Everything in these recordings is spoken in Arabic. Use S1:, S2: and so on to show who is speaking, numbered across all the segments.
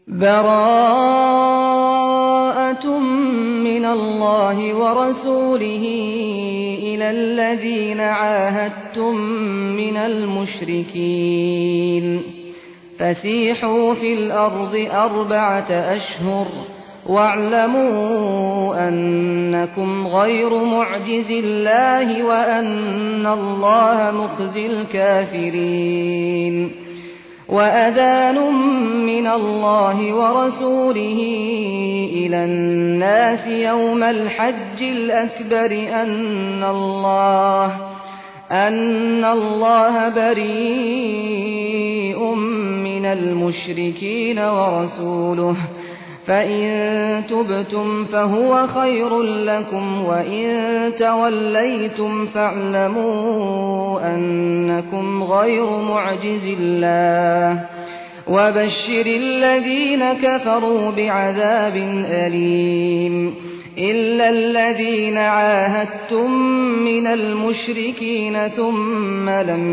S1: بَرَاءَةٌ مِّنَ اللَّهِ وَرَسُولِهِ إِلَى الَّذِينَ عَاهَدتُّم مِّنَ الْمُشْرِكِينَ فَسِيحُوا فِي الْأَرْضِ 4 أشهر وَاعْلَمُوا أَنَّكُمْ غَيْرُ مُعْجِزِي اللَّهِ وَأَنَّ اللَّهَ مُخْزِي الْكَافِرِينَ وَأَذَانٌ مِّنَ اللَّهِ وَرَسُولِهِ إِلَى النَّاسِ يَوْمَ الْحَجِّ الْأَكْبَرِ أَنَّ اللَّهَ بَرِيءٌ مِّنَ الْمُشْرِكِينَ وَرَسُولُهُ فَإِن تُبْتُمْ فَهُوَ خَيْرٌ لَّكُمْ وَإِن تَوَلَّيْتُمْ فَاعْلَمُوا أَنَّكُمْ غَيْرُ مُعْجِزِي اللَّهِ وَبَشِّرِ الَّذِينَ كَفَرُوا بِعَذَابٍ أَلِيمٍ إِلَّا الَّذِينَ عَاهَدتُّم مِّنَ الْمُشْرِكِينَ ثُمَّ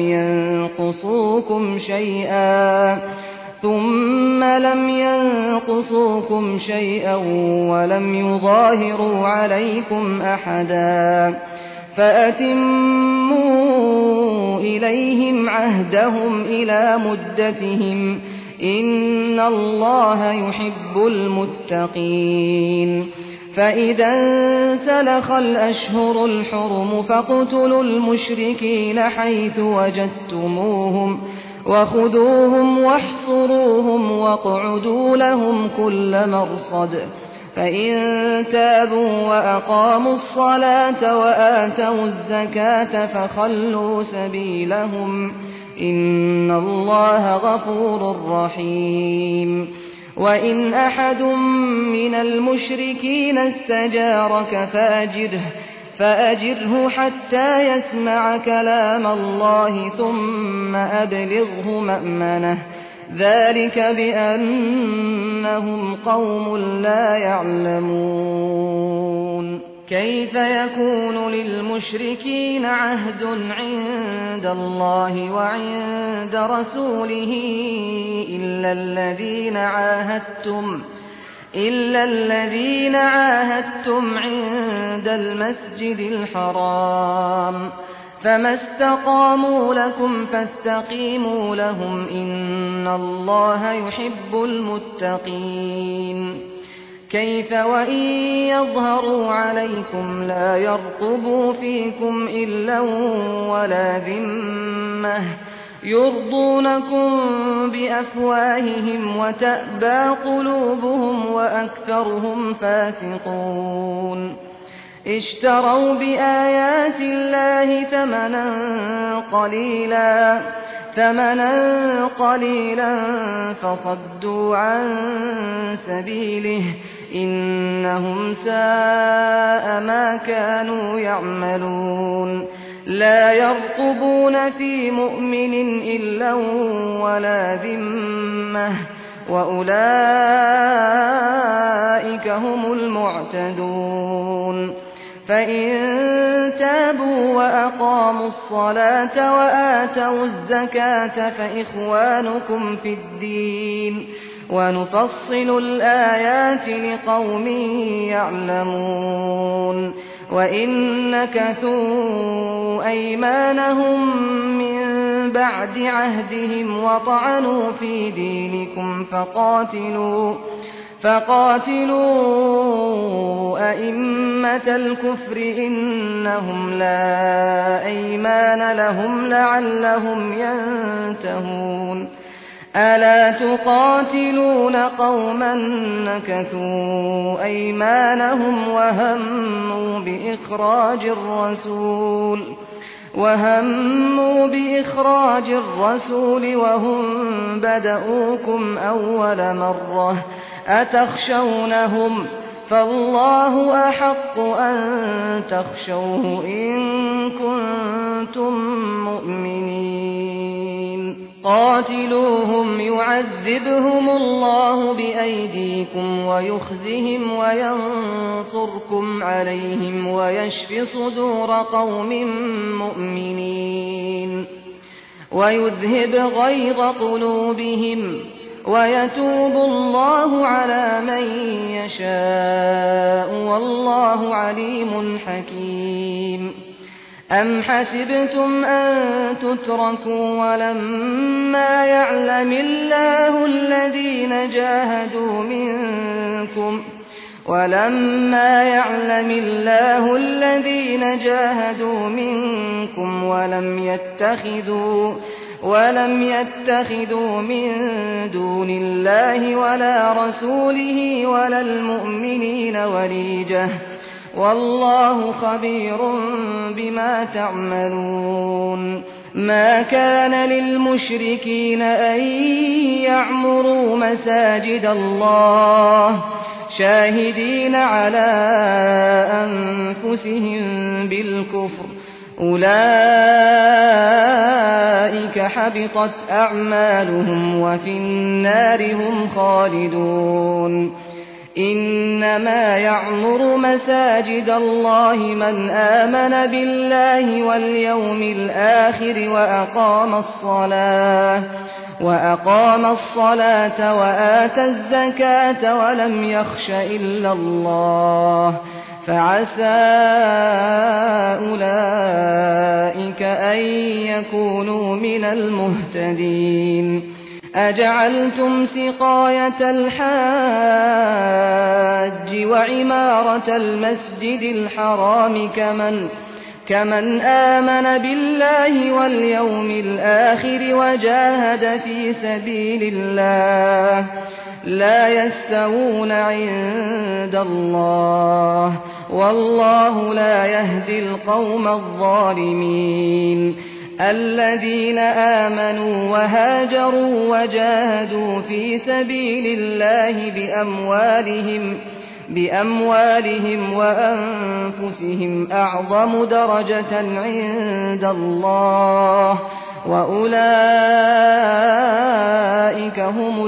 S1: لَمْ يَنقُصُوكُمْ شَيْئًا وَلَمْ يُظَاهِرُوا عَلَيْكُمْ أَحَدًا فَأَتِمُّوا إِلَيْهِمْ عَهْدَهُمْ إِلَىٰ مُدَّتِهِمْ ۚ إِنَّ اللَّهَ يُحِبُّ الْمُتَّقِينَ فَإِذَا انسَلَخَ الْأَشْهُرُ الْحُرُمُ فَاقْتُلُوا الْمُشْرِكِينَ حَيْثُ وَجَدتُّمُوهُمْ وَخُذُوهُمْ وَاحْصُرُوهُمْ وَاقْعُدُوا لَهُمْ كُلَّ مَرْصَدٍ فَإِن تَابُوا وَأَقَامُوا الصَّلَاةَ وَآتَوُا الزَّكَاةَ فَخَلُّوا سَبِيلَهُمْ ۚ إِنَّ اللَّهَ غَفُورٌ رَّحِيمٌ وَإِنْ أَحَدٌ مِّنَ الْمُشْرِكِينَ اسْتَجَارَكَ فَأَجِرْهُ حَتَّىٰ يَسْمَعَ كَلَامَ اللَّهِ ثُمَّ أَبْلِغْهُ مَأْمَنَهُ ۚ ذَٰلِكَ بِأَنَّهُمْ قَوْمٌ لَّا يَعْلَمُونَ كَيْفَ يَكُونُ لِلْمُشْرِكِينَ عَهْدٌ عِندَ اللَّهِ وَعِندَ رَسُولِهِ إِلَّا الَّذِينَ عَاهَدتُّمْ عِندَ الْمَسْجِدِ الْحَرَامِ ۖ فَمَا اسْتَقَامُوا لَكُمْ فَاسْتَقِيمُوا لَهُمْ ۚ إِنَّ اللَّهَ يُحِبُّ الْمُتَّقِينَ كَيْفَ وَإِن يَظْهَرُوا عَلَيْكُمْ لَا يَرْقُبُوا فِيكُمْ إِلًّا وَلَا ذِمَّةً يُرْضُونَكُم بِأَفْوَاهِهِمْ وَتَأْبَىٰ قُلُوبُهُمْ وَأَكْثَرُهُمْ فَاسِقُونَ اشْتَرَوْا بِآيَاتِ اللَّهِ ثَمَنًا قَلِيلًا فَصَدُّوا عَن سَبِيلِهِ ۚ إِنَّهُمْ سَاءَ مَا كَانُوا يَعْمَلُونَ لَا يَرْقُبُونَ فِي مُؤْمِنٍ إِلًّا وَلَا ذِمَّةً ۚ وَأُولَٰئِكَ هُمُ الْمُعْتَدُونَ فَإِن تَابُوا وَأَقَامُوا الصَّلَاةَ وَآتَوُا الزَّكَاةَ فَإِخْوَانُكُمْ فِي الدِّينِ وَنُفَصِّلُ الْآيَاتِ لِقَوْمٍ يَعْلَمُونَ وَإِن نَّكَثُوا أَيْمَانَهُم مِّن بَعْدِ عَهْدِهِمْ وَطَعَنُوا فِي دِينِكُمْ فَقَاتِلُوا أَئِمَّةَ الْكُفْرِ إِنَّهُمْ لَا أَيْمَانَ لَهُمْ لَعَلَّهُمْ يَنتَهُونَ أَلَا تُقَاتِلُونَ قَوْمًا نَّكَثُوا أَيْمَانَهُمْ وَهَمُّوا بِإِخْرَاجِ الرَّسُولِ وَهُم بَدَءُوكُمْ أَوَّلَ مَرَّةٍ أَتَخْشَوْنَهُمْ ۚ فَاللَّهُ أَحَقُّ أَن تَخْشَوْهُ إِن كُنتُم مُّؤْمِنِينَ قَاتِلُوهُمْ يُعَذِّبْهُمُ اللَّهُ بِأَيْدِيكُمْ وَيُخْزِهِمْ وَيَنصُرْكُمْ عَلَيْهِمْ وَيَشْفِ صُدُورَ قَوْمٍ مُّؤْمِنِينَ وَيُذْهِبْ غَيْظَ قُلُوبِهِمْ ويتوب الله على من يشاء والله عليم حكيم. أم حسبتم أن تتركوا ولما يعلم الله الذين جاهدوا منكم ولم يتخذوا من دون الله ولا رسوله ولا المؤمنين وليجة والله خبير بما تعملون. ما كان للمشركين أن يعمروا مساجد الله شاهدين على أنفسهم بالكفر أولئك حبطت أعمالهم وفي النار هم خالدون. إنما يعمر مساجد الله من آمن بالله واليوم الآخر وأقام الصلاة وآتى الزكاة ولم يخش إلا الله فعسى أولئك أن يكونوا من المهتدين. أجعلتم سقاية الحاج وعمارة المسجد الحرام كمن آمن بالله واليوم الآخر وجاهد في سبيل الله لا يستوون عند الله والله لا يهدي القوم الظالمين. الذين آمنوا وهاجروا وجاهدوا في سبيل الله بأموالهم وأنفسهم أعظم درجة عند الله وأولئك هم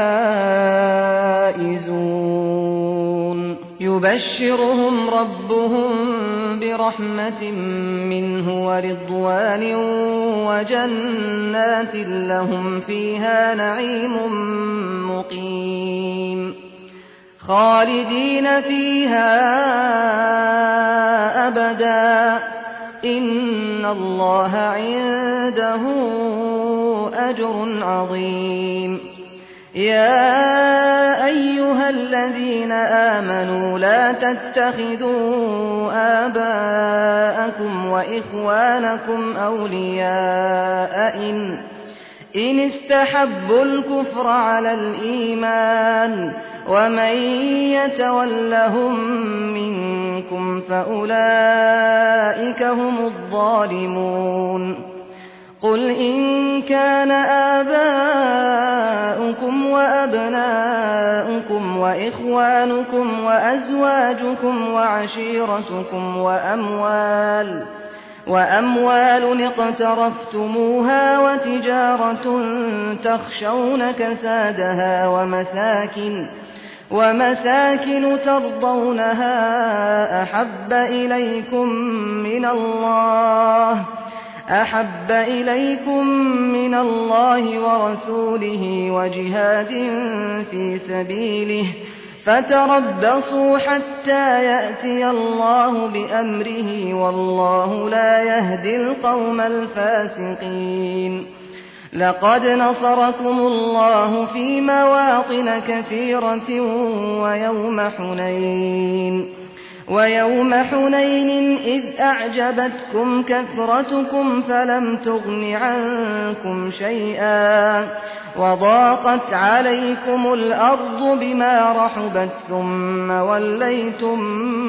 S1: الفائزون. يبشرهم ربهم برحمة منه ورضوان وجنات لهم فيها نعيم مقيم خالدين فيها أبدا إن الله عنده أجر عظيم. يا أيها الذين آمنوا لا تتخذوا آباءكم وإخوانكم أولياء إن استحبوا الكفر على الإيمان ومن يتولهم منكم فأولئك هم الظالمون. قل إن كان آباؤكم وأبناؤكم وإخوانكم وأزواجكم وعشيرتكم وأموال اقترفتموها وتجارة تخشون كسادها ومساكن ترضونها أحب إليكم من الله ورسوله وجهاد في سبيله فتربصوا حتى يأتي الله بأمره والله لا يهدي القوم الفاسقين. لقد نصركم الله في مواطن كثيرة ويوم حنين إذ أعجبتكم كثرتكم فلم تغن عنكم شيئا وضاقت عليكم الأرض بما رحبت ثم وليتم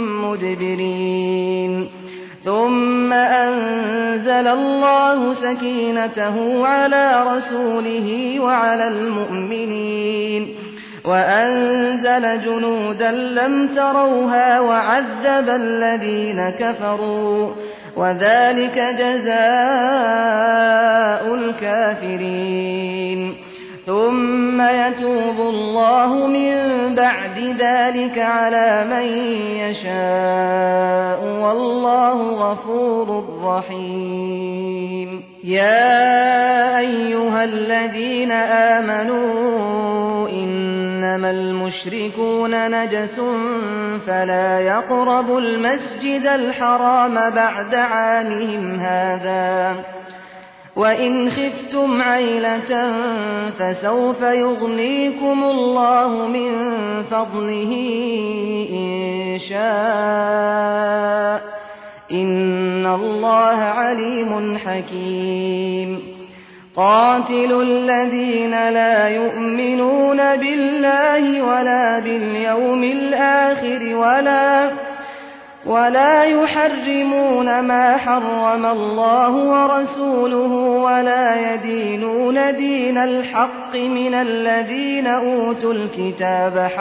S1: مدبرين. ثم أنزل الله سكينته على رسوله وعلى المؤمنين وأنزل جنودا لم تروها وعذب الذين كفروا وذلك جزاء الكافرين. ثم يتوب الله من بعد ذلك على من يشاء والله غفور رحيم. يا أيها الذين آمنوا إنما المشركون نجس فلا يقربوا المسجد الحرام بعد عامهم هذا وإن خفتم عيلة فسوف يغنيكم الله من فضله إن شاء إن الله عليم حكيم قاتلوا الذين لا يؤمنون بالله ولا باليوم الآخر ولا يحرمون ما حرم الله ورسوله ولا يدينون دين الحق من الذين أوتوا الكتاب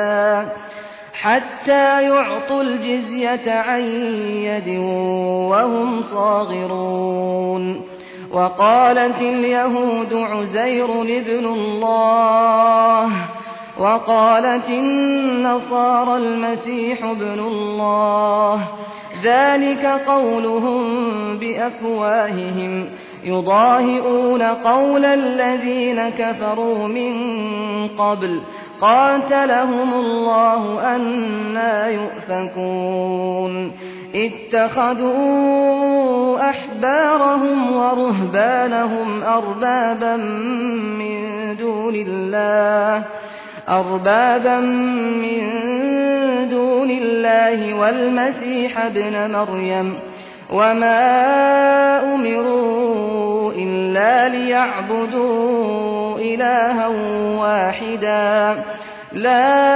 S1: حتى يعطوا الجزية عن يد وهم صاغرون وقالت اليهود عزير ابن الله وقالت النصارى المسيح ابن الله ذلك قولهم بأفواههم يضاهئون قول الذين كفروا من قبل قاتلهم الله أنى يؤفكون اتخذوا أحبارهم ورهبانهم أربابا من دون الله والمسيح ابن مريم وما أمروا إلا ليعبدوا إلها واحدا لا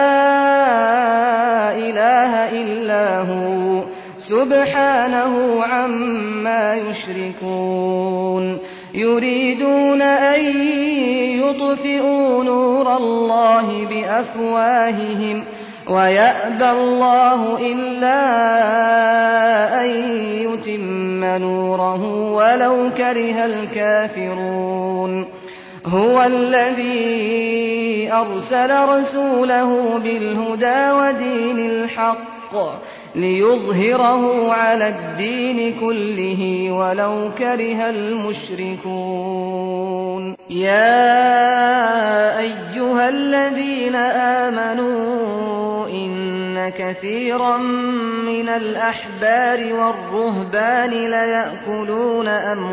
S1: إله إلا هو سبحانه عما يشركون يريدون أن يطفئوا نور الله بأفواههم ويأبى الله إلا أن يتم نوره ولو كره الكافرون هو الذي أرسل رسوله بالهدى ودين الحق ليظهره على الدين كله ولو كره المشركون يا أيها الذين آمنوا إن كثيرا من الأحبار والرهبان ليأكلون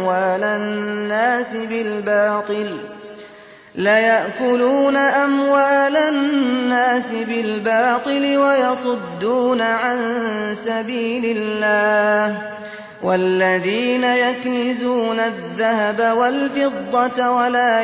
S1: أموال الناس بالباطل ويصدون عن سبيل الله والذين يكنزون الذهب والفضة ولا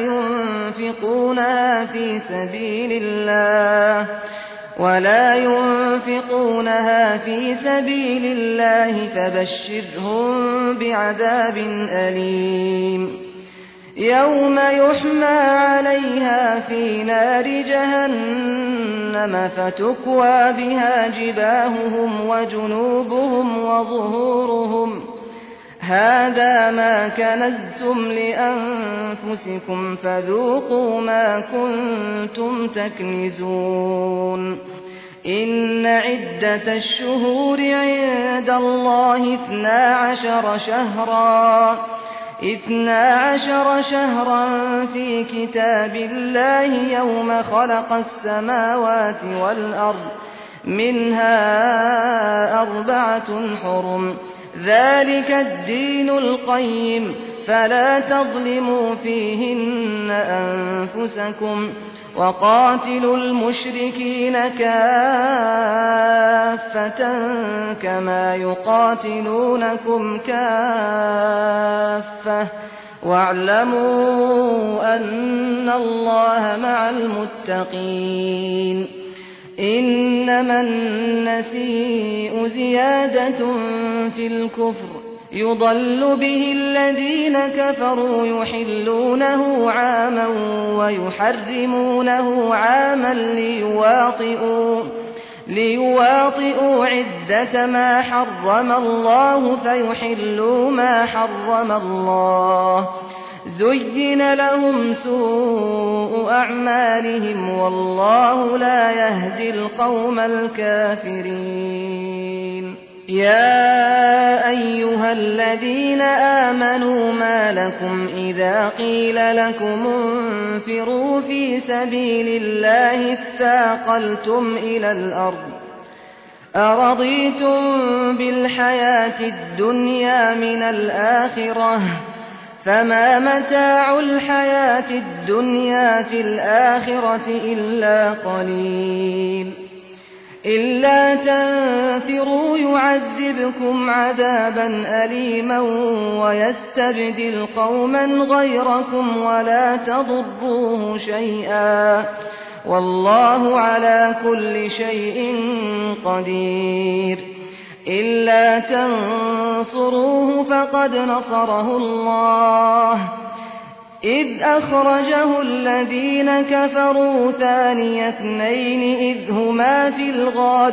S1: ينفقونها في سبيل الله فبشرهم بعذاب أليم يوم يحمى عليها في نار جهنم فتكوى بها جباههم وجنوبهم وظهورهم هذا ما كنزتم لأنفسكم فذوقوا ما كنتم تكنزون إن عدة الشهور عند الله 12 شهرا في كتاب الله يوم خلق السماوات والأرض منها 4 حرم ذلك الدين القيم فلا تظلموا فيهن أنفسكم وقاتلوا المشركين كافة كما يقاتلونكم كافة واعلموا أن الله مع المتقين إنما النسيء زيادة في الكفر يضل به الذين كفروا يحلونه عاما ويحرمونه عاما ليواطئوا عدة ما حرم الله فيحلوا ما حرم الله زين لهم سوء أعمالهم والله لا يهدي القوم الكافرين يا أيها الذين آمنوا ما لكم إذا قيل لكم انفروا في سبيل الله اثاقلتم إلى الأرض أرضيتم بالحياة الدنيا من الآخرة فما متاع الحياة الدنيا في الآخرة إلا قليل إلا تنفروا يعذبكم عذابا أليما ويستبدل قوما غيركم ولا تضروه شيئا والله على كل شيء قدير إلا تنصروه فقد نصره الله إذ أخرجه الذين كفروا ثاني اثنين إذ هما في الغار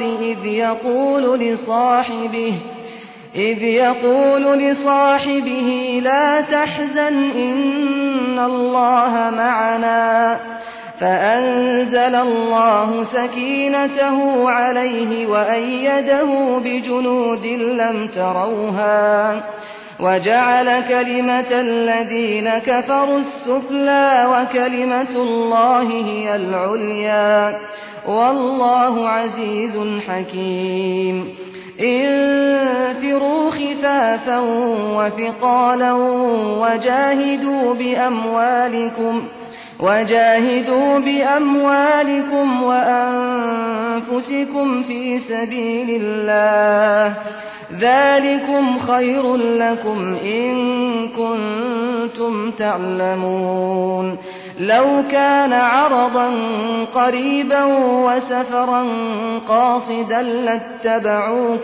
S1: إذ يقول لصاحبه لا تحزن إن الله معنا فأنزل الله سكينته عليه وأيده بجنود لم تروها وجعل كلمة الذين كفروا السفلى وكلمة الله هي العليا والله عزيز حكيم انفروا خفافا وثقالا وجاهدوا بأموالكم وأنفسكم في سبيل الله ذلكم خير لكم إن كنتم تعلمون لو كان عرضا قريبا وسفرا قاصدا لاتبعوك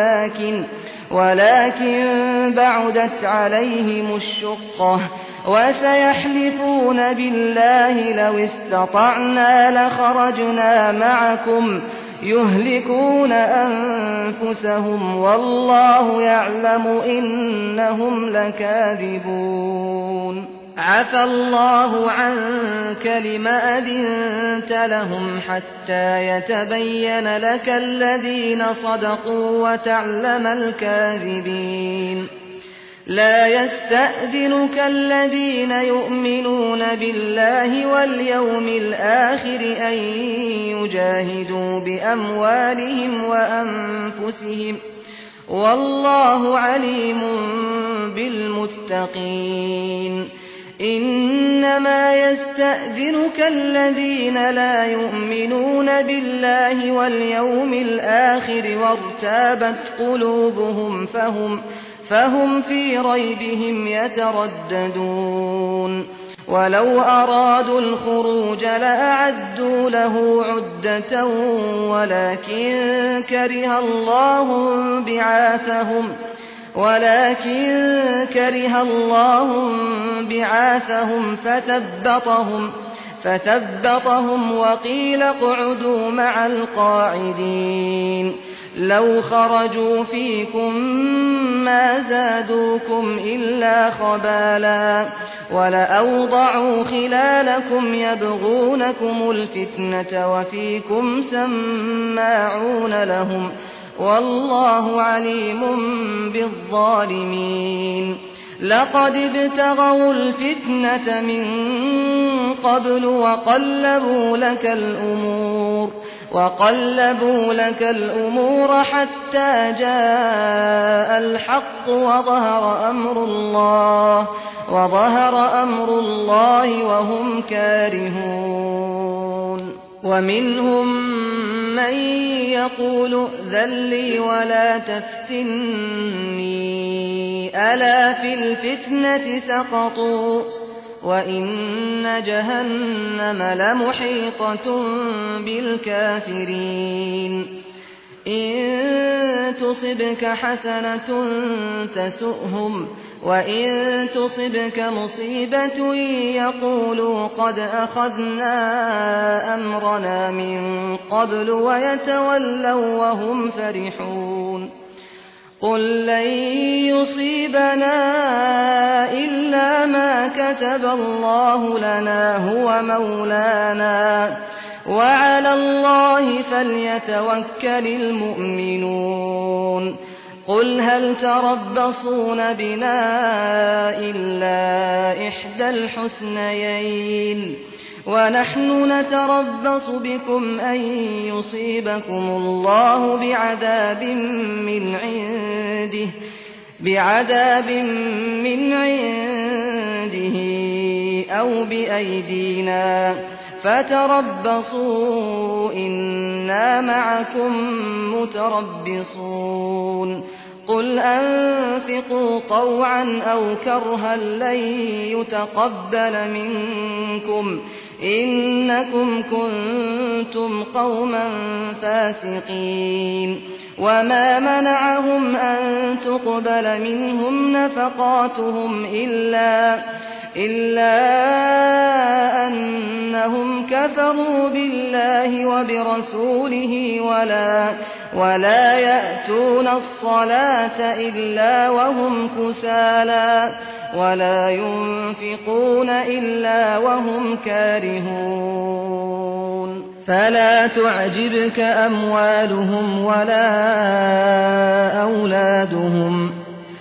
S1: ولكن بعدت عليهم الشقة وسيحلفون بالله لو استطعنا لخرجنا معكم يهلكون أنفسهم والله يعلم إنهم لكاذبون عفى الله عنك لم أذنت لهم حتى يتبين لك الذين صدقوا وتعلم الكاذبين لا يستأذنك الذين يؤمنون بالله واليوم الآخر أن يجاهدوا بأموالهم وأنفسهم والله عليم بالمتقين إنما يستأذنك الذين لا يؤمنون بالله واليوم الآخر وارتابت قلوبهم فهم في ريبهم يترددون ولو أرادوا الخروج لأعدوا له عدة ولكن كره الله بعاثهم فثبطهم وقيل اقعدوا مع القاعدين لو خرجوا فيكم ما زادوكم إلا خبالا ولأوضعوا خلالكم يبغونكم الفتنة وفيكم سماعون لهم والله عليم بالظالمين لقد ابتغوا الفتنة من قبل وقلبوا لك الأمور حتى جاء الحق وظهر أمر الله وهم كارهون ومنهم من يقول ائذن لي ولا تفتني ألا في الفتنة سقطوا وإن جهنم لمحيطة بالكافرين إن تصبك حسنة تسؤهم وإن تصبك مصيبة يقولوا قد أخذنا أمرنا من قبل ويتولوا وهم فرحون قل لن يصيبنا إلا ما كتب الله لنا هو مولانا وعلى الله فليتوكل المؤمنون قل هل تربصون بنا إلا إحدى الحسنيين ونحن نتربص بكم أن يصيبكم الله بعذاب من عنده أو بأيدينا فتربصوا إنا معكم متربصون قل أنفقوا طوعا أو كرها لن يتقبل منكم إنكم كنتم قوما فاسقين وما منعهم أن تقبل منهم نفقاتهم إلا أنهم كفروا بالله وبرسوله ولا يأتون الصلاة إلا وهم كسالى ولا ينفقون إلا وهم كارهون فلا تعجبك أموالهم ولا أولادهم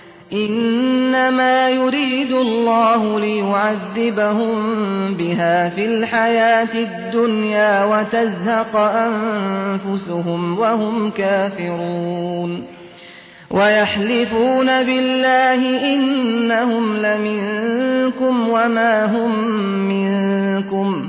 S1: إنما يريد الله ليعذبهم بها في الحياة الدنيا وتزهق أنفسهم وهم كافرون ويحلفون بالله إنهم لمنكم وما هم منكم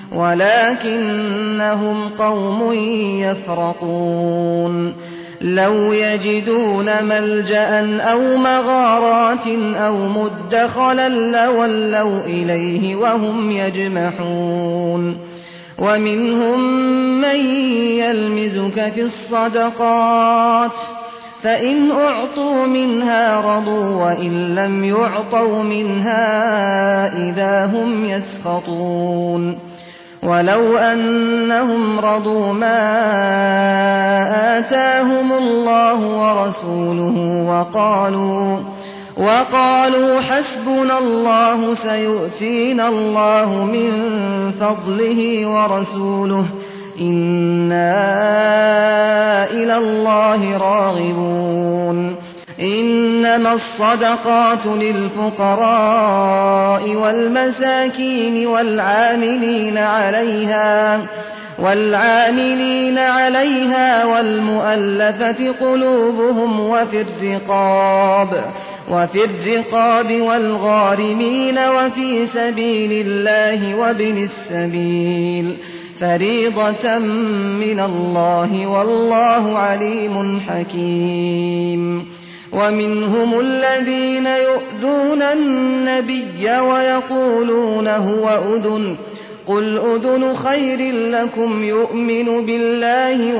S1: ولكنهم قوم يفرقون لو يجدون ملجأ أو مغارات أو مدخلا لولوا إليه وهم يجمحون ومنهم من يلمزك في الصدقات فإن أعطوا منها رضوا وإن لم يعطوا منها إذا هم يسخطون ولو أنهم رضوا ما آتاهم الله ورسوله وقالوا حسبنا الله سيؤتينا الله من فضله ورسوله إنا إلى الله راغبون إنما الصدقات للفقراء والمساكين والعاملين عليها والمؤلفة قلوبهم وفي الرقاب والغارمين وفي سبيل الله وابن السبيل فريضة من الله والله عليم حكيم ومنهم الذين يؤذون النبي ويقولون هو أذن قل أذن خير لكم يؤمن بالله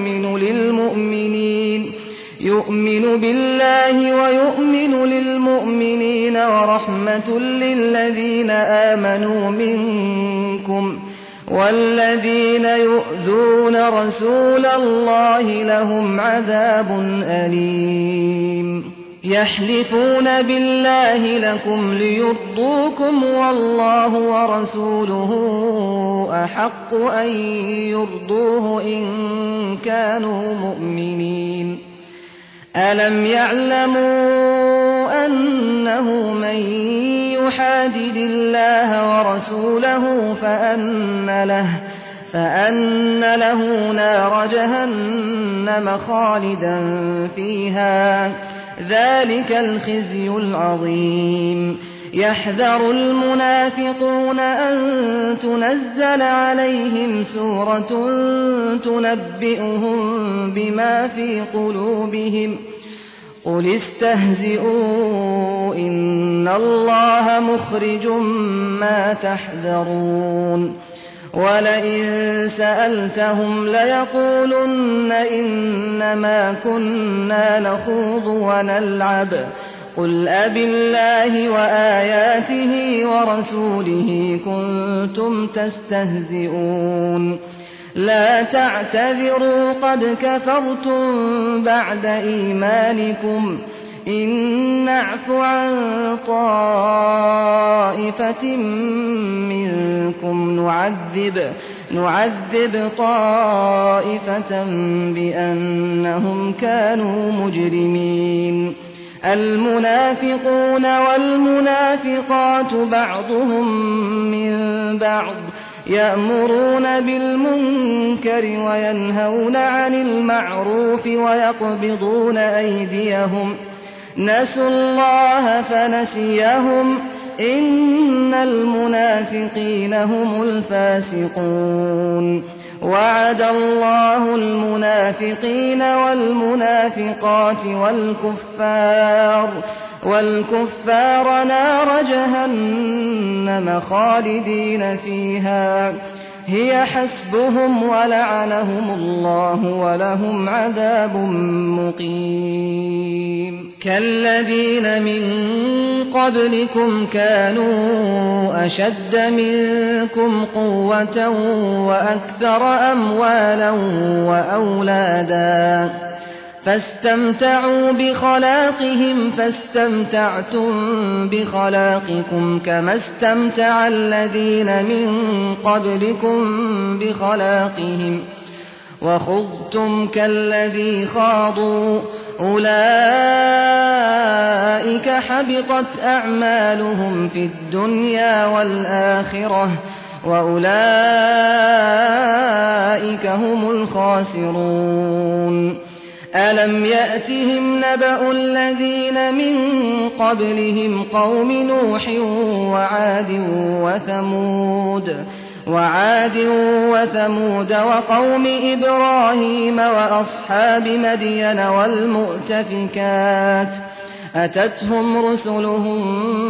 S1: ويؤمن للمؤمنين ورحمة للذين آمنوا منكم والذين يؤذون رسول الله لهم عذاب أليم يحلفون بالله لكم ليرضوكم والله ورسوله أحق أن يرضوه إن كانوا مؤمنين ألم يعلموا أنه من يحادد الله ورسوله فأن له نار جهنم خالدا فيها ذلك الخزي العظيم يحذر المنافقون أن تنزل عليهم سورة تنبئهم بما في قلوبهم قل استهزئوا إن الله مخرج ما تحذرون ولئن سألتهم ليقولن إنما كنا نخوض ونلعب قل أبالله وآياته ورسوله كنتم تستهزئون لا تعتذروا قد كفرتم بعد إيمانكم إن نعف عن طائفة منكم نعذب طائفة بأنهم كانوا مجرمين المنافقون والمنافقات بعضهم من بعض يأمرون بالمنكر وينهون عن المعروف ويقبضون أيديهم نسوا الله فنسيهم إن المنافقين هم الفاسقون وعد الله المنافقين والمنافقات والكفار نار جهنم خالدين فيها هي حسبهم ولعنهم الله ولهم عذاب مقيم كالذين من قبلكم كانوا أشد منكم قوة وأكثر أموالا وأولادا فاستمتعوا بخلاقهم فاستمتعتم بخلاقكم كما استمتع الذين من قبلكم بخلاقهم وخضتم كالذي خاضوا أولئك حبطت أعمالهم في الدنيا والآخرة وأولئك هم الخاسرون ألم يأتهم نبأ الذين من قبلهم قوم نوح وعاد وثمود وقوم إبراهيم وأصحاب مدين والمؤتفكات أتتهم رسلهم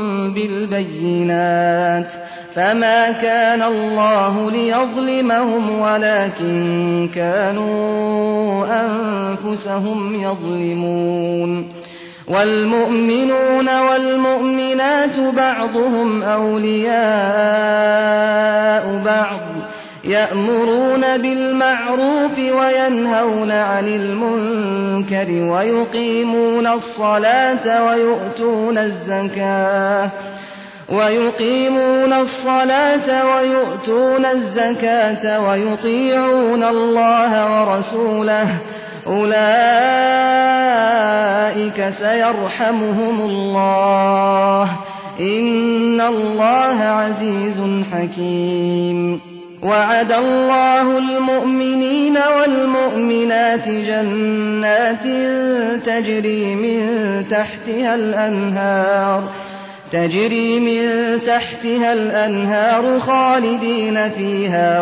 S1: بالبينات فما كان الله ليظلمهم ولكن كانوا أنفسهم يظلمون والمؤمنون والمؤمنات بعضهم أولياء بعض يأمرون بالمعروف وينهون عن المنكر ويقيمون الصلاة ويؤتون الزكاة ويطيعون الله ورسوله أولئك سيرحمهم الله إن الله عزيز حكيم وعد الله المؤمنين والمؤمنات جنات تجري من تحتها الأنهار خالدين فيها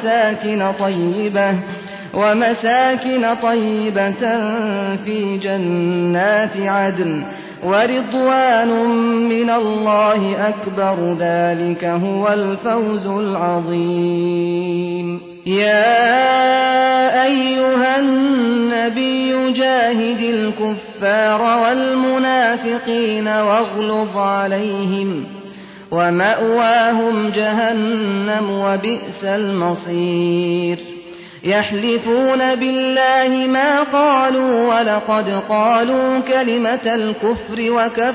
S1: ومساكن طيبة في جنات عدن ورضوان من الله أكبر ذلك هو الفوز العظيم يا أيها النبي جاهد الكفار والمنافقين واغلظ عليهم ومأواهم جهنم وبئس المصير يحلفون بالله ما قالوا ولقد قالوا كلمة الكفر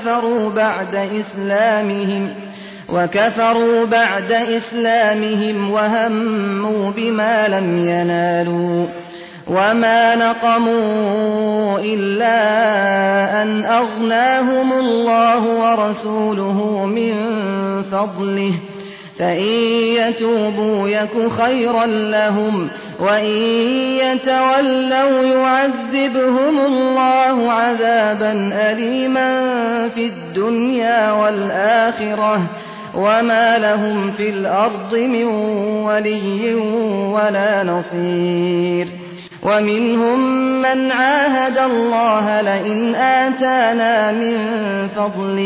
S1: وكفروا بعد إسلامهم وهموا بما لم ينالوا وما نقموا إلا أن أغناهم الله ورسوله من فضله فإن يتوبوا يك خيرا لهم وإن يتولوا يعذبهم الله عذابا أليما في الدنيا والآخرة وما لهم في الأرض من ولي ولا نصير ومنهم من عاهد الله لئن آتانا من فضله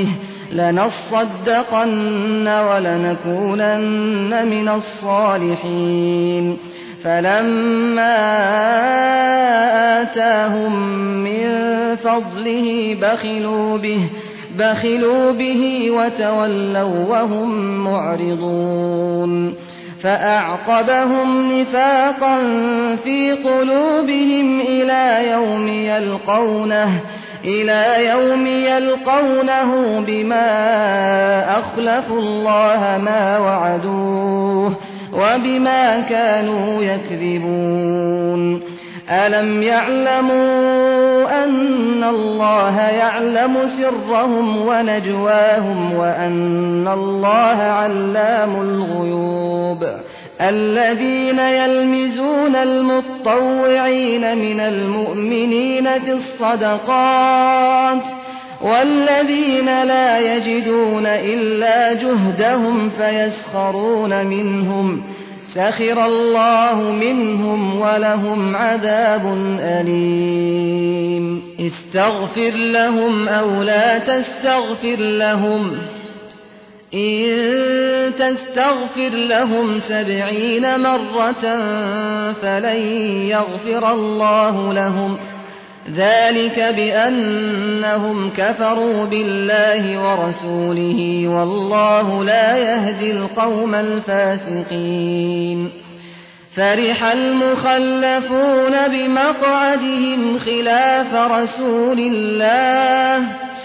S1: لنصدقن ولنكونن من الصالحين فلما آتاهم من فضله بخلوا به وتولوا وهم معرضون فأعقبهم نفاقا في قلوبهم إلى يوم يلقونه بما أخلفوا الله ما وعدوه وبما كانوا يكذبون ألم يعلموا أن الله يعلم سرهم ونجواهم وأن الله علام الغيوب الذين يلمزون المطوعين من المؤمنين في الصدقات والذين لا يجدون إلا جهدهم فيسخرون منهم سخر الله منهم ولهم عذاب أليم استغفر لهم أو لا تستغفر لهم إن تستغفر لهم 70 مرة فلن يغفر الله لهم ذلك بأنهم كفروا بالله ورسوله والله لا يهدي القوم الفاسقين فرح المخلفون بمقعدهم خلاف رسول الله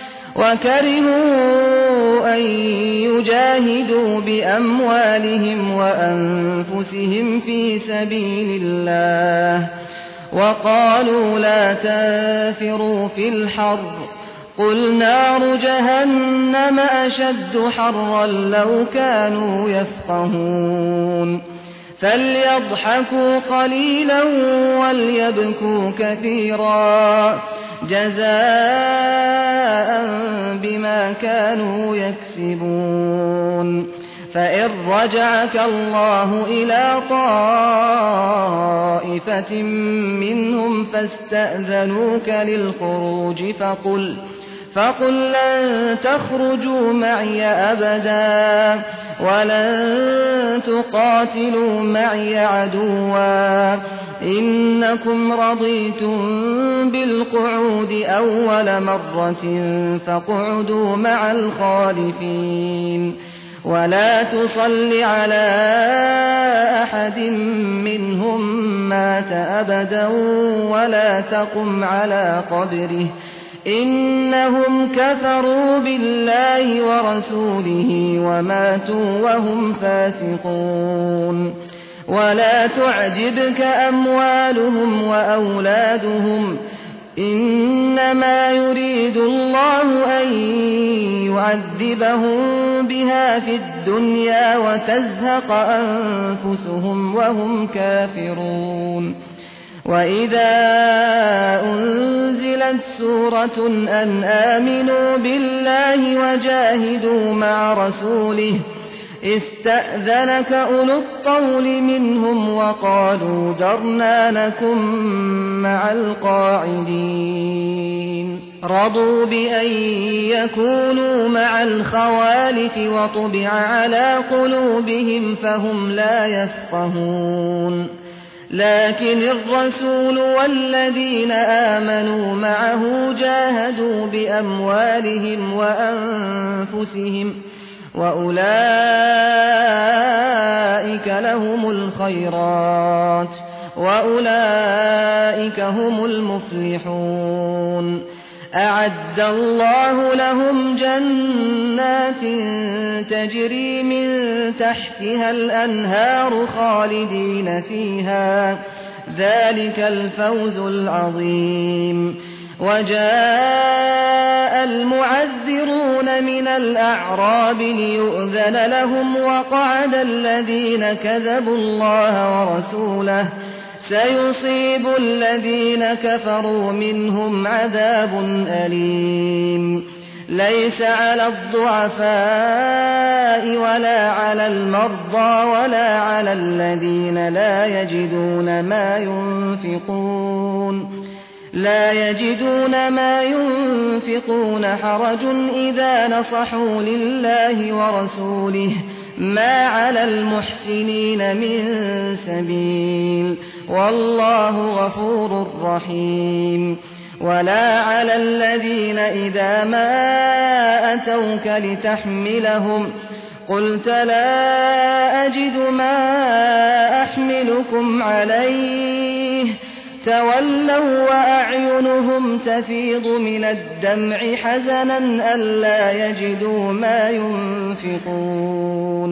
S1: وكرهوا أن يجاهدوا بأموالهم وأنفسهم في سبيل الله وقالوا لا تنفروا في الحر قل نار جهنم أشد حرا لو كانوا يفقهون فليضحكوا قليلا وليبكوا كثيرا جزاء بما كانوا يكسبون فإن رجعك الله إلى طائفة منهم فاستأذنوك للخروج فقل لن تخرجوا معي أبدا ولن تقاتلوا معي عدوا إنكم رضيتم بالقعود أول مرة فاقعدوا مع الخالفين ولا تصل على أحد منهم مات أبدا ولا تقم على قبره إنهم كفروا بالله ورسوله وماتوا وهم فاسقون ولا تعجبك أموالهم وأولادهم إنما يريد الله أن يعذبهم بها في الدنيا وتزهق أنفسهم وهم كافرون وإذا أنزلت سورة أن آمنوا بالله وجاهدوا مع رسوله استأذنك أولو الطول منهم وقالوا ذرنا نكن مع القاعدين رضوا بأن يكونوا مع الخوالف وطبع على قلوبهم فهم لا يفقهون لكن الرسول والذين آمنوا معه جاهدوا بأموالهم وأنفسهم وأولئك لهم الخيرات وأولئك هم المفلحون أعد الله لهم جنات تجري من تحتها الأنهار خالدين فيها ذلك الفوز العظيم وجاء المعذرون من الأعراب ليؤذن لهم وقعد الذين كذبوا الله ورسوله سيصيب الذين كفروا منهم عذاب أليم ليس على الضعفاء ولا على المرضى ولا على الذين لا يجدون ما ينفقون حرج إذا نصحوا لله ورسوله ما على المحسنين من سبيل والله غفور رحيم ولا على الذين إذا ما أتوك لتحملهم قلت لا أجد ما أحملكم عليه تولوا وأعينهم تفيض من الدمع حزنا ألا يجدوا ما ينفقون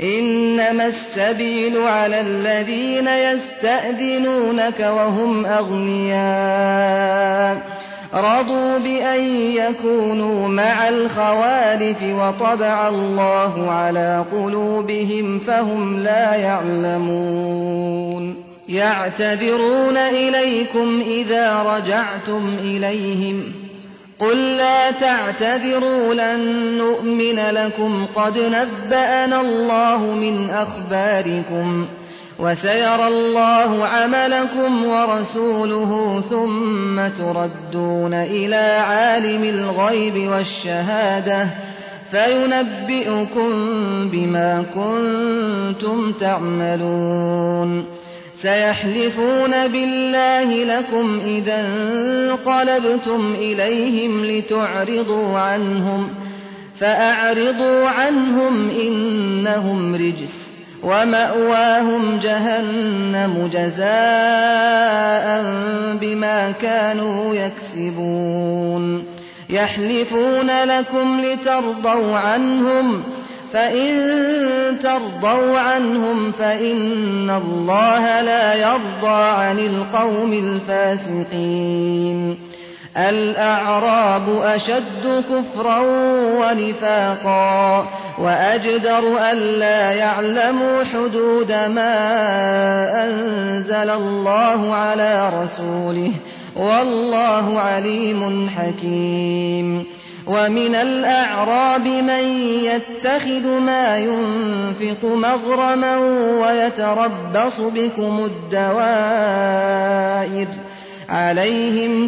S1: إنما السبيل على الذين يستأذنونك وهم أغنياء رضوا بأن يكونوا مع الخوالف وطبع الله على قلوبهم فهم لا يعلمون يعتذرون إليكم إذا رجعتم إليهم قل لا تعتذروا لن نؤمن لكم قد نبأنا الله من أخباركم وسيرى الله عملكم ورسوله ثم تردون إلى عالم الغيب والشهادة فينبئكم بما كنتم تعملون سيحلفون بالله لكم إذا انقلبتم إليهم لتعرضوا عنهم فأعرضوا عنهم إنهم رجس ومأواهم جهنم جزاء بما كانوا يكسبون يحلفون لكم لترضوا عنهم فإن ترضوا عنهم فإن الله لا يرضى عن القوم الفاسقين الأعراب أشد كفرا ونفاقا وأجدر ألا يعلموا حدود ما أنزل الله على رسوله والله عليم حكيم ومن الأعراب من يتخذ ما ينفق مغرما ويتربص بكم الدوائر عليهم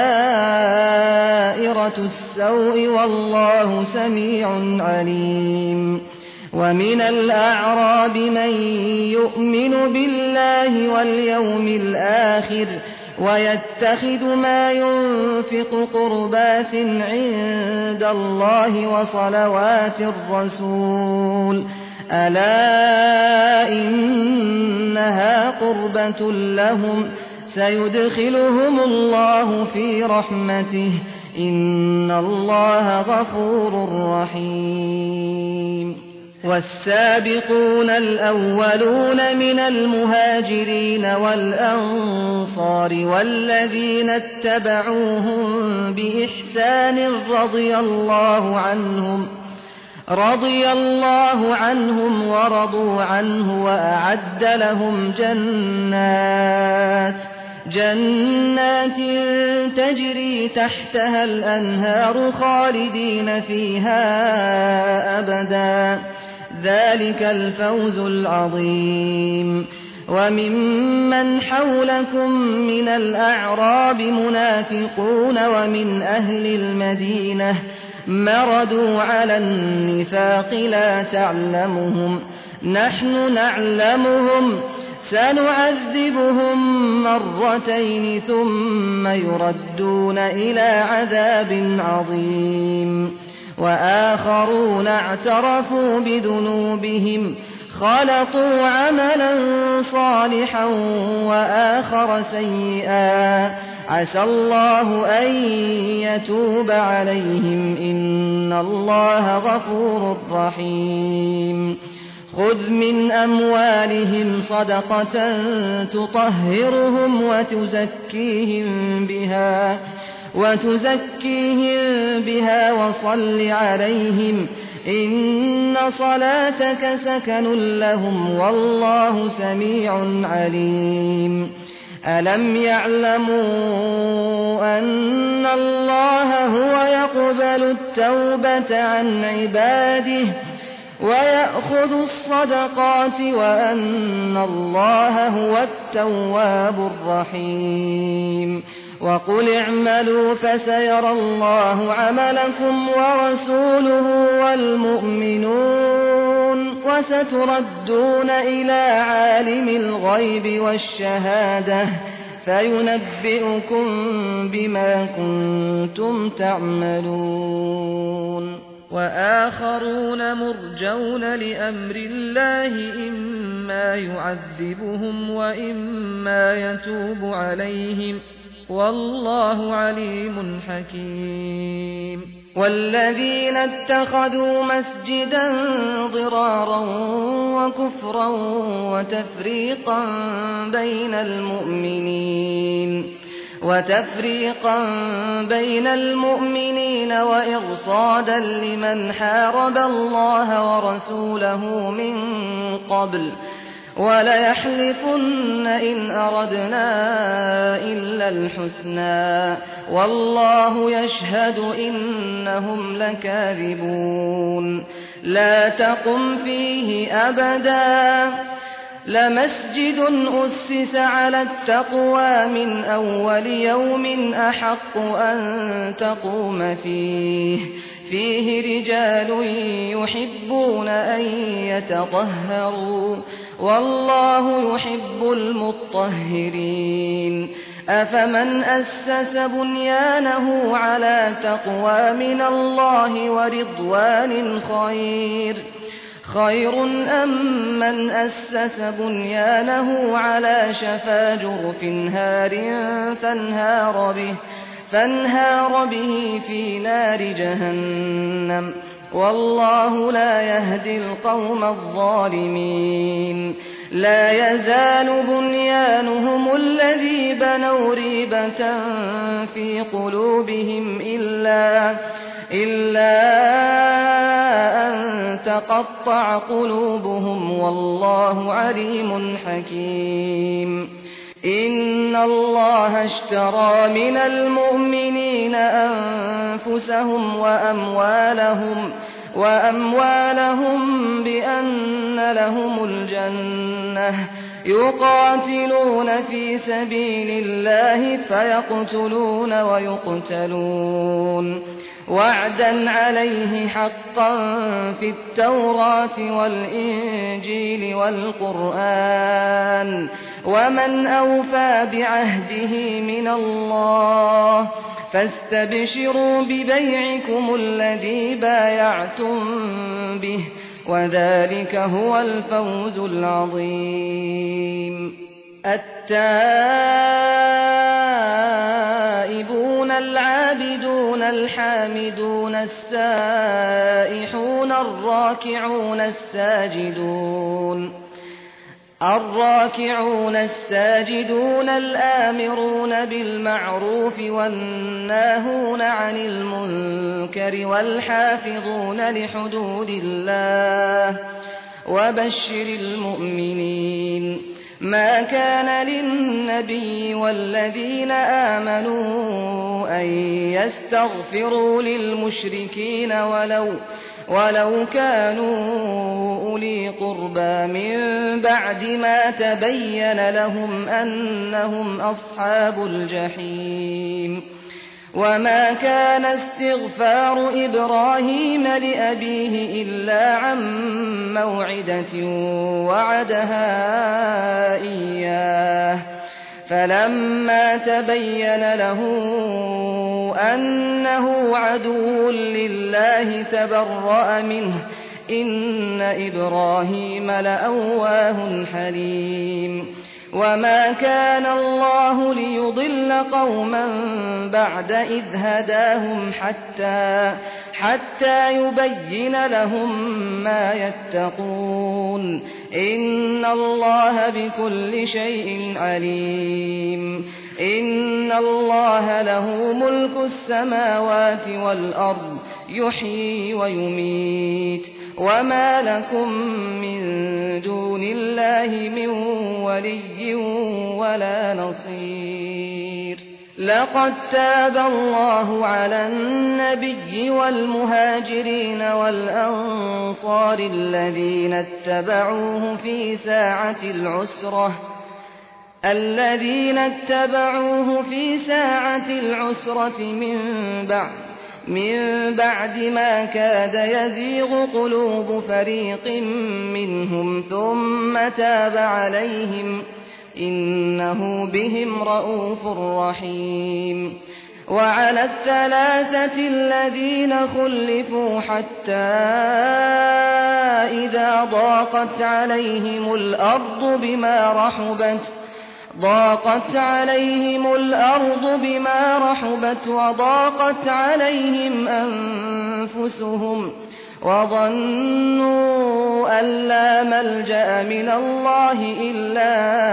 S1: دائرة السوء والله سميع عليم ومن الأعراب من يؤمن بالله واليوم الآخر ويتخذ ما ينفق قربات عند الله وصلوات الرسول ألا إنها قربة لهم سيدخلهم الله في رحمته إن الله غفور رحيم والسابقون الأولون من المهاجرين والأنصار والذين اتبعوهم بإحسان رضي الله عنهم ورضوا عنه وأعد لهم جنات تجري تحتها الأنهار خالدين فيها أبدا ذلك الفوز العظيم وممن حولكم من الأعراب منافقون ومن أهل المدينة مردوا على النفاق لا تعلمهم نحن نعلمهم سنعذبهم مرتين ثم يردون إلى عذاب عظيم وآخرون اعترفوا بذنوبهم خلطوا عملا صالحا وآخر سيئا عسى الله أن يتوب عليهم إن الله غفور رحيم خذ من أموالهم صدقة تطهرهم وتزكيهم بها وصل عليهم إن صلاتك سكن لهم والله سميع عليم ألم يعلموا أن الله هو يقبل التوبة عن عباده ويأخذ الصدقات وأن الله هو التواب الرحيم وقل اعملوا فسيرى الله عملكم ورسوله والمؤمنون وستردون إلى عالم الغيب والشهادة فينبئكم بما كنتم تعملون وآخرون مرجون لأمر الله إما يعذبهم وإما يتوب عليهم والله عليم حكيم والذين اتخذوا مسجدا ضرارا وكفرا وتفريقا بين المؤمنين وإرصادا لمن حارب الله ورسوله من قبل وليحلفن إن أردنا إلا الحسنى والله يشهد إنهم لكاذبون لا تقم فيه أبدا لمسجد أسس على التقوى من أول يوم أحق أن تقوم فيه رجال يحبون أن يتطهروا والله يحب المطهرين أفمن أسس بنيانه على تقوى من الله ورضوان خير أم من أسس بنيانه على شفا جرف هار فانهار به في نار جهنم والله لا يهدي القوم الظالمين لا يزال بنيانهم الذي بنوا ريبة في قلوبهم إلا أن تقطع قلوبهم والله عليم حكيم إن الله اشترى من المؤمنين أنفسهم وأموالهم بأن لهم الجنة يقاتلون في سبيل الله فيقتلون ويقتلون وعدا عليه حقا في التوراة والإنجيل والقرآن ومن أوفى بعهده من الله فاستبشروا ببيعكم الذي بايعتم به وذلك هو الفوز العظيم التائبون العابدون الحامدون السائحون الراكعون الساجدون الآمرون بالمعروف والناهون عن المنكر والحافظون لحدود الله وبشر المؤمنين ما كان للنبي والذين آمنوا أن يستغفروا للمشركين ولو كانوا أولي قربى من بعد ما تبين لهم أنهم أصحاب الجحيم وما كان استغفار إبراهيم لأبيه إلا عن موعدة وعدها إياه فلما تبين له أنه عدو لله تبرأ منه إن إبراهيم لأواه حليم وما كان الله ليضل قوما بعد إذ هداهم حتى يبين لهم ما يتقون إن الله بكل شيء عليم إن الله له ملك السماوات والأرض يحيي ويميت وما لكم من دون الله من ولي ولا نصير لقد تاب الله على النبي والمهاجرين والأنصار الذين اتبعوه في ساعة العسرة من بعد ما كاد يزيغ قلوب فريق منهم ثم تاب عليهم إنه بهم رءوف رحيم وعلى الثلاثة الذين خلفوا حتى إذا ضاقت عليهم الأرض ضاقت عليهم الأرض بما رحبت وضاقت عليهم أنفسهم وظنوا أن لا ملجأ من الله إلا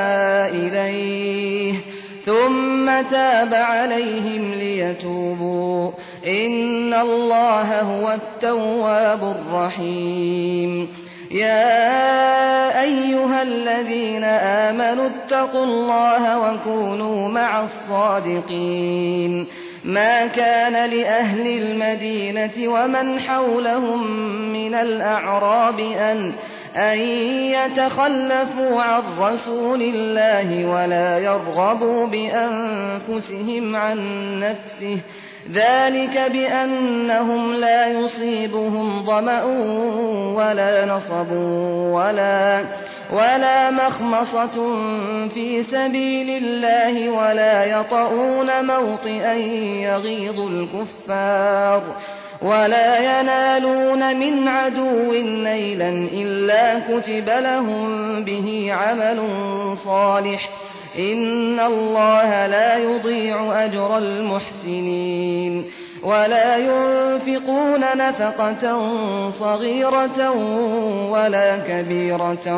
S1: إليه ثم تاب عليهم ليتوبوا إن الله هو التواب الرحيم يا أيها الذين آمنوا اتقوا الله وكونوا مع الصادقين ما كان لأهل المدينة ومن حولهم من الأعراب أن يتخلفوا عن رسول الله ولا يرغبوا بأنفسهم عن نفسه ذلك بأنهم لا يصيبهم ظمأ ولا نصب ولا مخمصة في سبيل الله ولا يطؤون موطئا يغيظ الكفار ولا ينالون من عدو نيلا إلا كتب لهم به عمل صالح إن الله لا يضيع أجر المحسنين ولا ينفقون نفقة صغيرة ولا كبيرة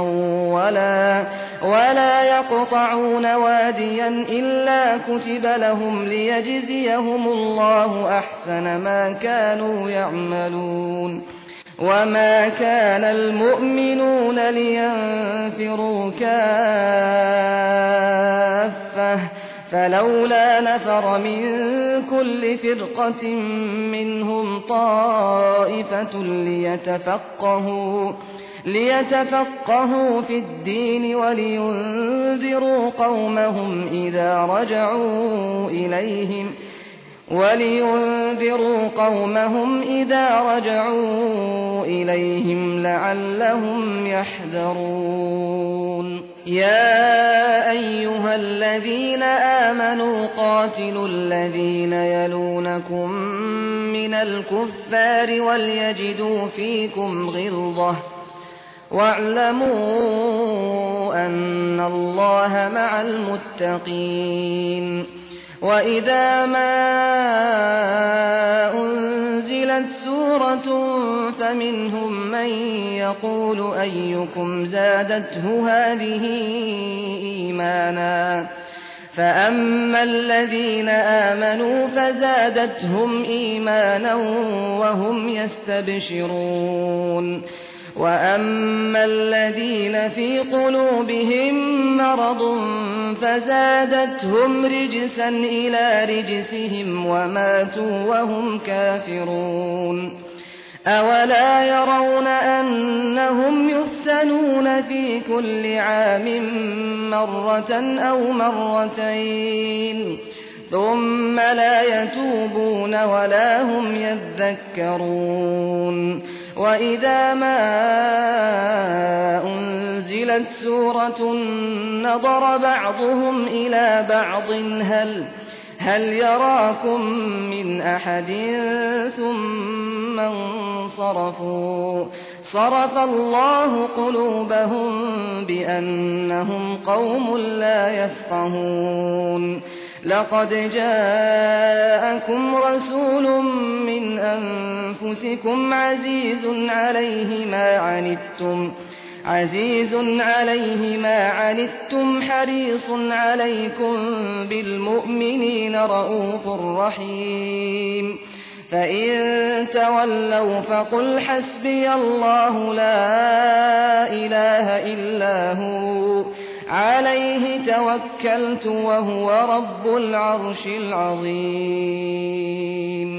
S1: ولا يقطعون واديا إلا كتب لهم ليجزيهم الله أحسن ما كانوا يعملون وما كان المؤمنون لينفروا كافة فلولا نفر من كل فرقة منهم طائفة ليتفقهوا في الدين ولينذروا قومهم إذا رجعوا إليهم لعلهم يحذرون يا أيها الذين آمنوا قاتلوا الذين يلونكم من الكفار وليجدوا فيكم غلظة واعلموا أن الله مع المتقين وإذا ما أنزلت سورة فمنهم من يقول أيكم زادته هذه إيمانا فأما الذين آمنوا فزادتهم إيمانا وهم يستبشرون وأما الذين في قلوبهم مرض فزادتهم رجسا إلى رجسهم وماتوا وهم كافرون أولا يرون أنهم يفتنون في كل عام مرة أو مرتين ثم لا يتوبون ولا هم يذكرون وإذا ما أنزلت سورة نظر بعضهم إلى بعض هل يراكم من أحد ثم انصرفوا صرف الله قلوبهم بأنهم قوم لا يفقهون لقد جاءكم رسول من أنفسكم عزيز عليه ما عنتم حريص عليكم بالمؤمنين رءوف رحيم فإن تولوا فقل حسبي الله لا إله إلا هو عليه توكلت وهو رب العرش العظيم